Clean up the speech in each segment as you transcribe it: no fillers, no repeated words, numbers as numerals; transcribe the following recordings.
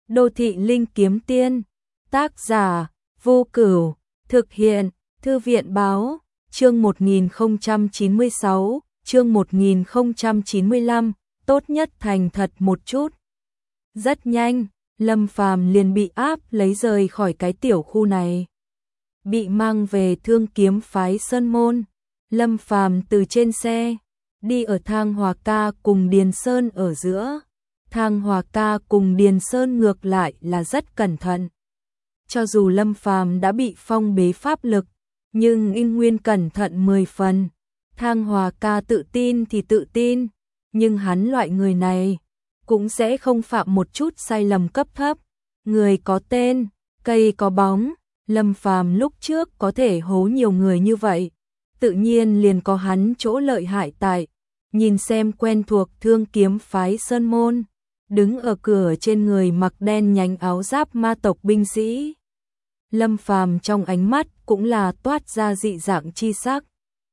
Đô thị linh kiếm tiên, tác giả, Vô Cửu, thực hiện, Thư viện báo, chương 1096, chương 1095, tốt nhất thành thật một chút. Rất nhanh, Lâm Phàm liền bị áp lấy rời khỏi cái tiểu khu này. Bị mang về Thương Kiếm phái Sơn Môn, Lâm Phàm từ trên xe, đi ở Thang Hòa Ca cùng Điền Sơn ở giữa. Thang Hòa Ca cùng Điền Sơn ngược lại là rất cẩn thận. Cho dù Lâm Phàm đã bị phong bế pháp lực, nhưng In Nguyên cẩn thận 10 phần. Thang Hòa Ca tự tin thì tự tin, nhưng hắn loại người này cũng sẽ không phạm một chút sai lầm cấp thấp. Người có tên, cây có bóng, Lâm Phàm lúc trước có thể hố nhiều người như vậy, tự nhiên liền có hắn chỗ lợi hại tại. Nhìn xem quen thuộc Thương Kiếm phái Sơn Môn, đứng ở cửa trên người mặc đen nhánh áo giáp ma tộc binh sĩ. Lâm Phàm trong ánh mắt cũng là toát ra dị dạng chi sắc.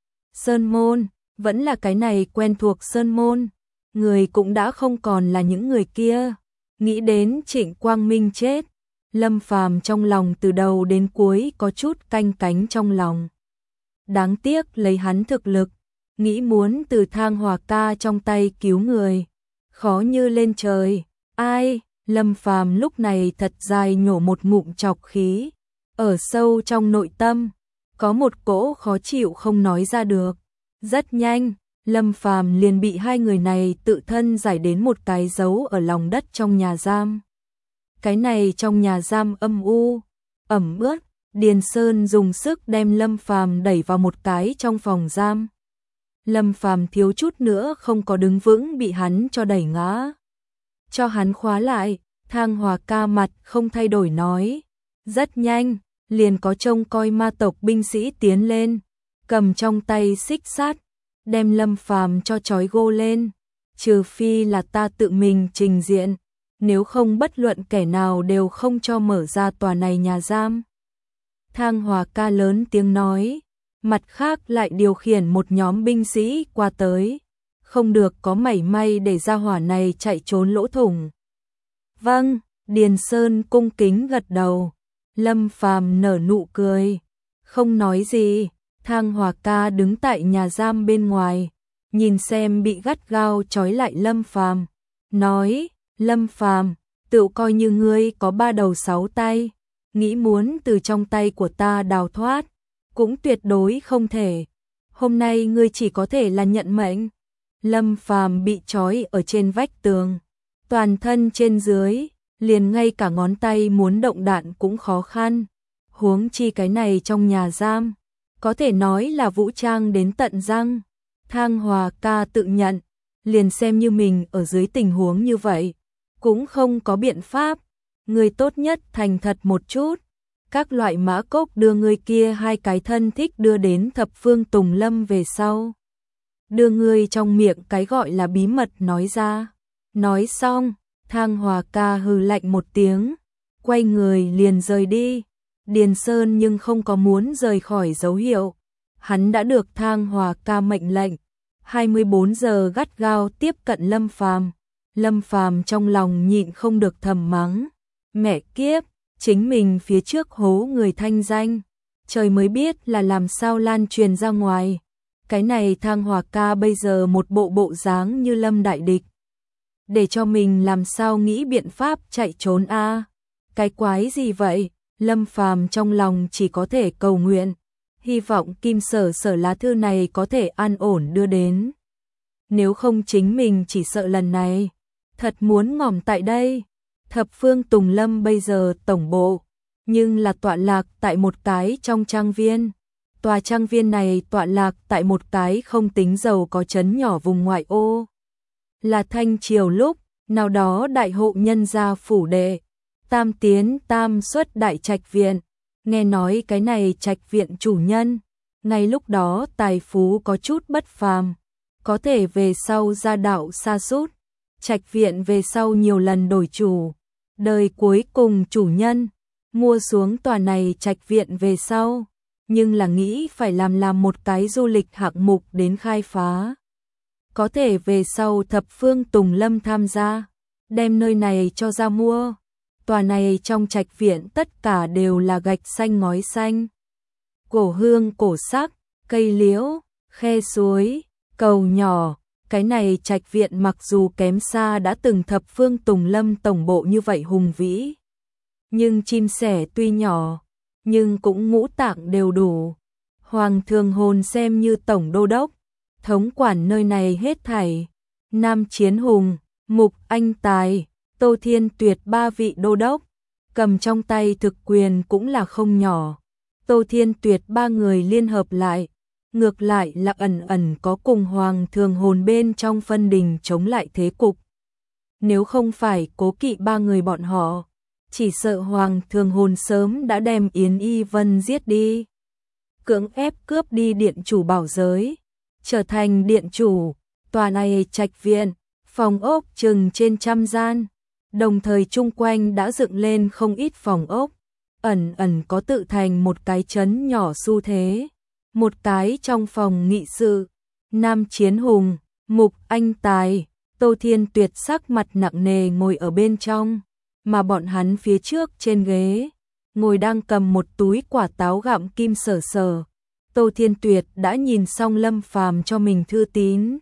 Sơn Môn, vẫn là cái này quen thuộc Sơn Môn, người cũng đã không còn là những người kia. Nghĩ đến Trịnh Quang Minh chết, Lâm Phàm trong lòng từ đầu đến cuối có chút canh cánh trong lòng. Đáng tiếc lấy hắn thực lực, nghĩ muốn từ Thang Hòa Ca trong tay cứu người, khó như lên trời. Ai, Lâm Phàm lúc này thật dài nhổ một ngụm trọc khí, ở sâu trong nội tâm, có một cỗ khó chịu không nói ra được. Rất nhanh, Lâm Phàm liền bị hai người này tự thân giải đến một cái dấu ở lòng đất trong nhà giam. Cái này trong nhà giam âm u, ẩm ướt, Điền Sơn dùng sức đem Lâm Phàm đẩy vào một cái trong phòng giam. Lâm Phàm thiếu chút nữa không có đứng vững bị hắn cho đẩy ngã. Cho hắn khóa lại, Thang Hòa Ca mặt không thay đổi nói. Rất nhanh, liền có trông coi ma tộc binh sĩ tiến lên, cầm trong tay xích sắt, đem Lâm Phàm cho trói gô lên. Trừ phi là ta tự mình trình diện, nếu không bất luận kẻ nào đều không cho mở ra tòa này nhà giam. Thang Hòa Ca lớn tiếng nói, mặt khác lại điều khiển một nhóm binh sĩ qua tới, không được có mảy may để ra hỏa này chạy trốn lỗ thủng. Vâng, Điền Sơn cung kính gật đầu. Lâm Phàm nở nụ cười, không nói gì. Thang Hòa Ca đứng tại nhà giam bên ngoài, nhìn xem bị gắt gao trói lại Lâm Phàm, nói, Lâm Phàm, tự coi như ngươi có 3 đầu 6 tay, nghĩ muốn từ trong tay của ta đào thoát, cũng tuyệt đối không thể. Hôm nay ngươi chỉ có thể là nhận mệnh. Lâm Phàm bị trói ở trên vách tường, toàn thân trên dưới, liền ngay cả ngón tay muốn động đạn cũng khó khăn. Huống chi cái này trong nhà giam, có thể nói là vũ trang đến tận răng. Thang Hòa Ca tự nhận, liền xem như mình ở dưới tình huống như vậy, cũng không có biện pháp. Người tốt nhất thành thật một chút. Các loại mã cốc đưa người kia hai cái thân thích đưa đến Thập Phương Tùng Lâm về sau. Đưa người trong miệng cái gọi là bí mật nói ra. Nói xong, Thang Hòa Ca hừ lạnh một tiếng, quay người liền rời đi. Điền Sơn nhưng không có muốn rời khỏi dấu hiệu. Hắn đã được Thang Hòa Ca mệnh lệnh 24 giờ gắt gao tiếp cận Lâm Phàm. Lâm Phàm trong lòng nhịn không được thầm mắng, mẹ kiếp, chính mình phía trước hố người thanh danh, trời mới biết là làm sao lan truyền ra ngoài. Cái này Thang Hòa Ca bây giờ một bộ bộ dáng như Lâm đại địch, để cho mình làm sao nghĩ biện pháp chạy trốn a? Cái quái gì vậy? Lâm Phàm trong lòng chỉ có thể cầu nguyện, hy vọng Kim Sở Sở lá thư này có thể an ổn đưa đến. Nếu không chính mình chỉ sợ lần này thật muốn ngỏm tại đây. Thập Phương Tùng Lâm bây giờ tổng bộ, nhưng là tọa lạc tại một cái trong trang viên. Tòa trang viên này tọa lạc tại một cái không tính giàu có trấn nhỏ vùng ngoại ô. Là Thanh Triều lúc nào đó đại hộ nhân gia phủ đệ, tam tiến tam xuất đại trạch viện. Nghe nói cái này trạch viện chủ nhân, ngay lúc đó tài phú có chút bất phàm, có thể về sau gia đạo sa sút. Trạch viện về sau nhiều lần đổi chủ, đời cuối cùng chủ nhân mua xuống tòa này trạch viện về sau, nhưng là nghĩ phải làm một cái du lịch hạng mục đến khai phá. Có thể về sau Thập Phương Tùng Lâm tham gia, đem nơi này cho ra mua. Tòa này trong trạch viện tất cả đều là gạch xanh ngói xanh. Cổ hương cổ sắc, cây liễu, khe suối, cầu nhỏ. Cái này trạch viện mặc dù kém xa đã từng thập phương Tùng Lâm tổng bộ như vậy hùng vĩ. Nhưng chim sẻ tuy nhỏ, nhưng cũng ngũ tạng đều đủ. Hoàng Thường Hồn xem như tổng đô đốc, thống quản nơi này hết thảy. Nam Chiến Hùng, Mục Anh Tài, Tô Thiên Tuyệt ba vị đô đốc, cầm trong tay thực quyền cũng là không nhỏ. Tô Thiên Tuyệt ba người liên hợp lại, ngược lại là ẩn ẩn có cùng Hoàng Thường Hồn bên trong phân đình chống lại thế cục. Nếu không phải cố kỵ ba người bọn họ, chỉ sợ Hoàng Thường Hồn sớm đã đem Yến Y Vân giết đi. Cưỡng ép cướp đi điện chủ bảo giới, trở thành điện chủ. Tòa này trạch viện, phòng ốc chừng trên 100 gian, đồng thời chung quanh đã dựng lên không ít phòng ốc, ẩn ẩn có tự thành một cái trấn nhỏ xu thế. Một cái trong phòng nghị sự, Nam Chiến Hùng, Mục Anh Tài, Tô Thiên Tuyệt sắc mặt nặng nề ngồi ở bên trong, mà bọn hắn phía trước trên ghế, ngồi đang cầm một túi quả táo gặm Kim Sở Sở. Tô Thiên Tuyệt đã nhìn xong Lâm Phàm cho mình thư tín.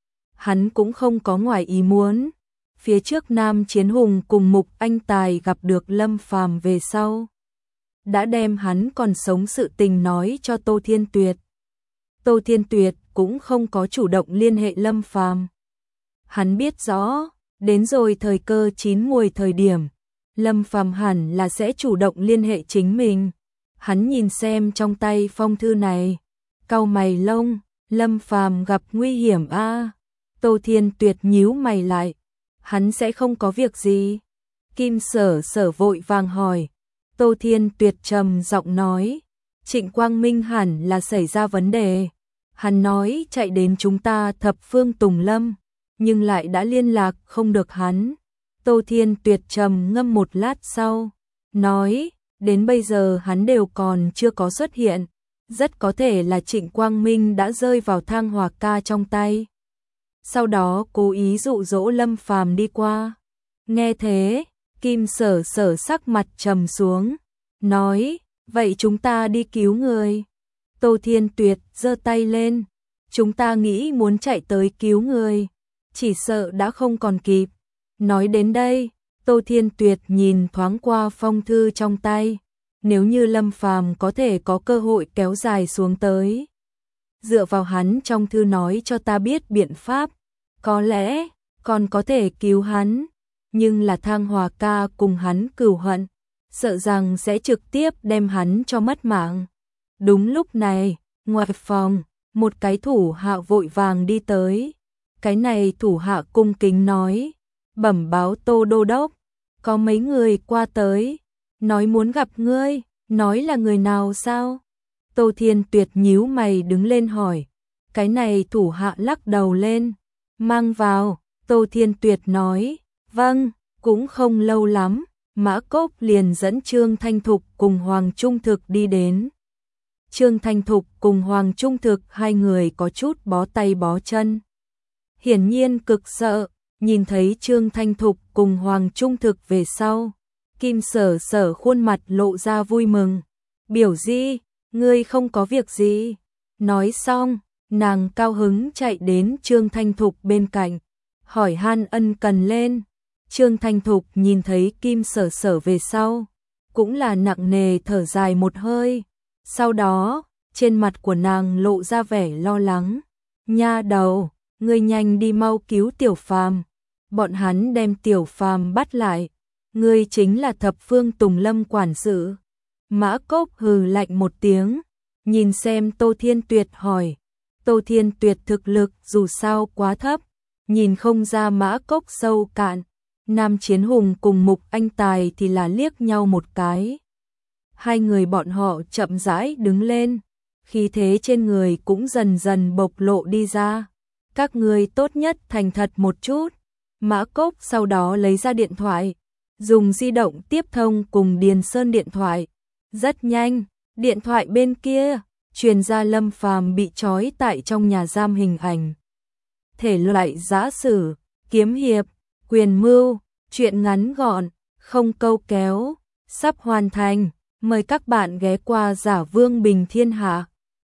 Hắn cũng không có ngoài ý muốn. Phía trước Nam Chiến Hùng cùng Mục Anh Tài gặp được Lâm Phàm về sau, đã đem hắn còn sống sự tình nói cho Tô Thiên Tuyệt. Tô Thiên Tuyệt cũng không có chủ động liên hệ Lâm Phàm. Hắn biết rõ, đến rồi thời cơ chín muồi thời điểm, Lâm Phàm hẳn là sẽ chủ động liên hệ chính mình. Hắn nhìn xem trong tay phong thư này, cau mày lông, Lâm Phàm gặp nguy hiểm a. Tô Thiên Tuyệt nhíu mày lại, hắn sẽ không có việc gì. Kim Sở Sở vội vàng hỏi. Tô Thiên Tuyệt trầm giọng nói, Trịnh Quang Minh hẳn là xảy ra vấn đề. Hắn nói chạy đến chúng ta thập phương Tùng Lâm, nhưng lại đã liên lạc không được hắn. Tô Thiên Tuyệt trầm ngâm một lát sau, nói, đến bây giờ hắn đều còn chưa có xuất hiện. Rất có thể là Trịnh Quang Minh đã rơi vào Thang Hòa Ca trong tay. Sau đó cố ý dụ dỗ Lâm Phàm đi qua. Nghe thế, Kim Sở Sở sắc mặt trầm xuống, nói, vậy chúng ta đi cứu người. Tô Thiên Tuyệt giơ tay lên, chúng ta nghĩ muốn chạy tới cứu người, chỉ sợ đã không còn kịp. Nói đến đây, Tô Thiên Tuyệt nhìn thoáng qua phong thư trong tay, nếu như Lâm Phàm có thể có cơ hội kéo dài xuống tới. Dựa vào hắn trong thư nói cho ta biết biện pháp, có lẽ còn có thể cứu hắn. Nhưng là Thang Hòa Ca cùng hắn cừu hận, sợ rằng sẽ trực tiếp đem hắn cho mất mạng. Đúng lúc này, ngoài phòng, một cái thủ hạ vội vàng đi tới. Cái này thủ hạ cung kính nói, bẩm báo Tô Đô Đốc, có mấy người qua tới, nói muốn gặp ngươi, nói là người nào sao? Tô Thiên Tuyệt nhíu mày đứng lên hỏi. Cái này thủ hạ lắc đầu lên, mang vào. Tô Thiên Tuyệt nói, vâng. Cũng không lâu lắm, Mã Cốc liền dẫn Trương Thanh Thục cùng Hoàng Trung Thực đi đến. Trương Thanh Thục cùng Hoàng Trung Thực hai người có chút bó tay bó chân. Hiển nhiên cực sợ, nhìn thấy Trương Thanh Thục cùng Hoàng Trung Thực về sau. Kim Sở Sở khuôn mặt lộ ra vui mừng. Biểu Di, ngươi không có việc gì. Nói xong, nàng cao hứng chạy đến Trương Thanh Thục bên cạnh, hỏi han ân cần lên. Trương Thanh Thục nhìn thấy Kim Sở Sở về sau, cũng là nặng nề thở dài một hơi. Sau đó, trên mặt của nàng lộ ra vẻ lo lắng. Nha đầu, ngươi nhanh đi mau cứu Tiểu Phàm. Bọn hắn đem Tiểu Phàm bắt lại. Ngươi chính là thập phương Tùng Lâm quản sự. Mã Cốc hừ lạnh một tiếng, nhìn xem Tô Thiên Tuyệt hỏi. Tô Thiên Tuyệt thực lực dù sao quá thấp, nhìn không ra Mã Cốc sâu cạn. Nam Chiến Hùng cùng Mục Anh Tài thì là liếc nhau một cái. Hai người bọn họ chậm rãi đứng lên, khí thế trên người cũng dần dần bộc lộ đi ra. Các ngươi tốt nhất thành thật một chút. Mã Cốc sau đó lấy ra điện thoại, dùng di động tiếp thông cùng Điền Sơn điện thoại. Rất nhanh, điện thoại bên kia truyền ra Lâm Phàm bị trói tại trong nhà giam hình ảnh. Thể loại giã sử, kiếm hiệp, quyền mưu, truyện ngắn gọn, không câu kéo, sắp hoàn thành. Mời các bạn ghé qua Giả Vương Bình Thiên Hạ.